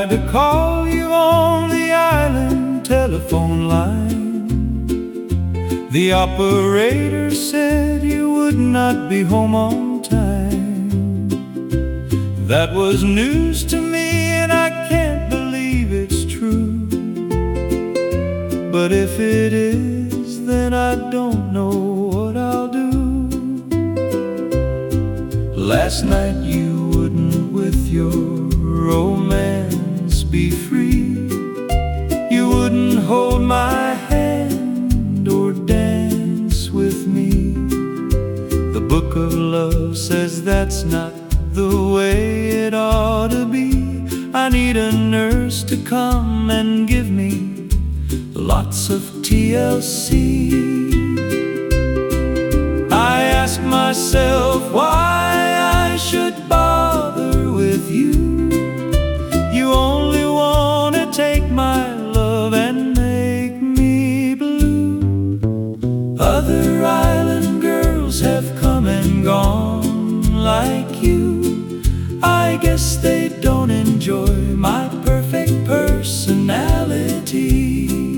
tried to call you on the island telephone line. The operator said you would not be home on time. That was news to me, and I can't believe it's true. But if it is, then I don't know what I'll do. Last night you wouldn't with your romance be free. You wouldn't hold my hand or dance with me. The book of love says that's not the way it ought to be. I need a nurse to come and give me lots of TLC. I ask myself why I should bother with you. You only want to take my love and make me blue. Other island girls have come and gone like you. I guess they don't enjoy my perfect personality.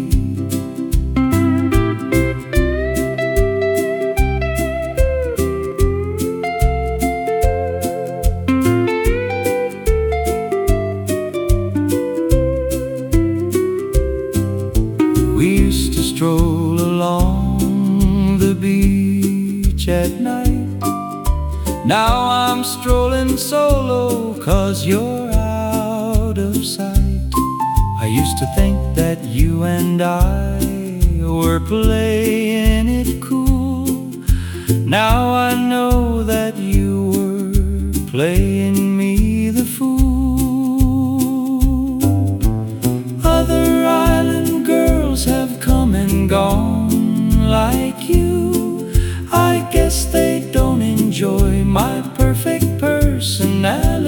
We used to stroll along the beach at night. Now I'm strolling solo 'cause you're out of sight. I used to think that you and I were playing it cool. Now I know that you were playing me the fool. Other island girls have come and gone like you. I guess they don't enjoy my perfect personality.